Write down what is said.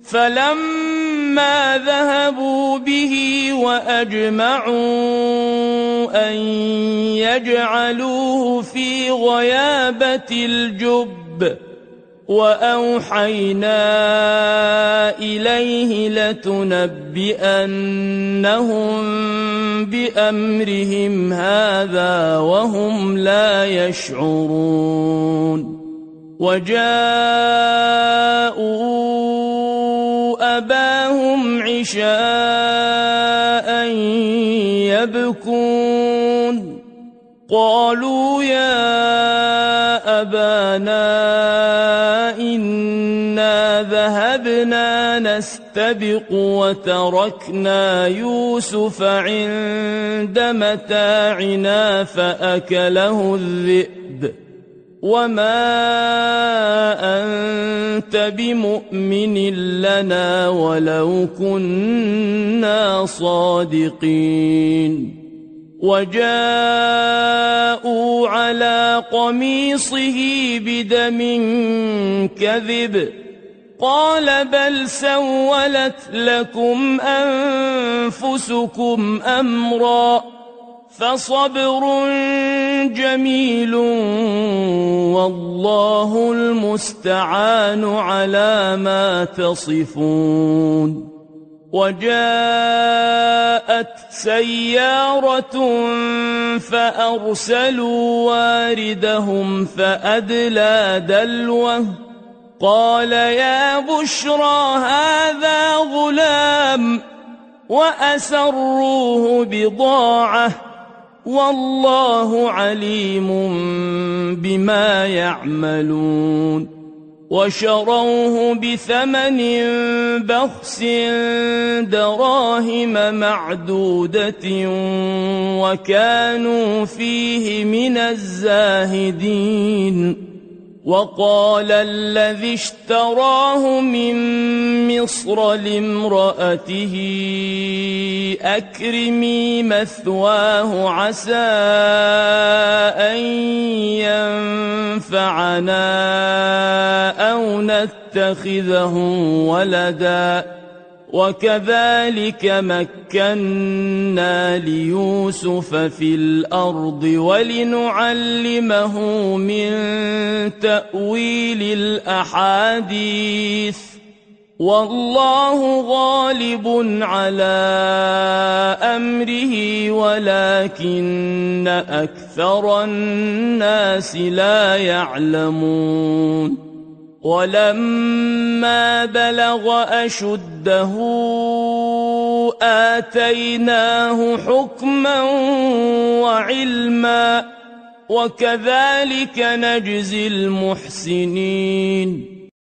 فلما ذهبوا به وأجمعوا أن يجعلوه في غيابة الجب وأوحينا إليه لتنبئنهم بأمرهم هذا وهم لا يشعرون وجاءوا أباهم عشاء يبكون قالوا يا أبانا إنا ذهبنا نستبق وتركنا يوسف عند متاعنا فأكله الذئب وما أنت بمؤمن لنا ولو كنا صادقين وجاءوا على قميصه بدم كذب قال بل سولت لكم أنفسكم أمرا فصبر جميل والله المستعان على ما تصفون وجاءت سيارة فأرسلوا واردهم فأدلى دلوه قال يا بشرى هذا غلام وأسروه بضاعة والله عليم بما يعملون وشروه بثمن بخس دراهم معدودة وكانوا فيه من الزاهدين وقال الذي اشتراه من مصر لامرأته أكرمي مثواه عسى أن ينفعنا أو نتخذه ولدا وكذلك مكنا ليوسف في الأرض ولنعلمه من تأويل الأحاديث والله غالب على أمره ولكن أكثر الناس لا يعلمون ولما بلغ أشده آتيناه حكما وعلما وكذلك نجزي المحسنين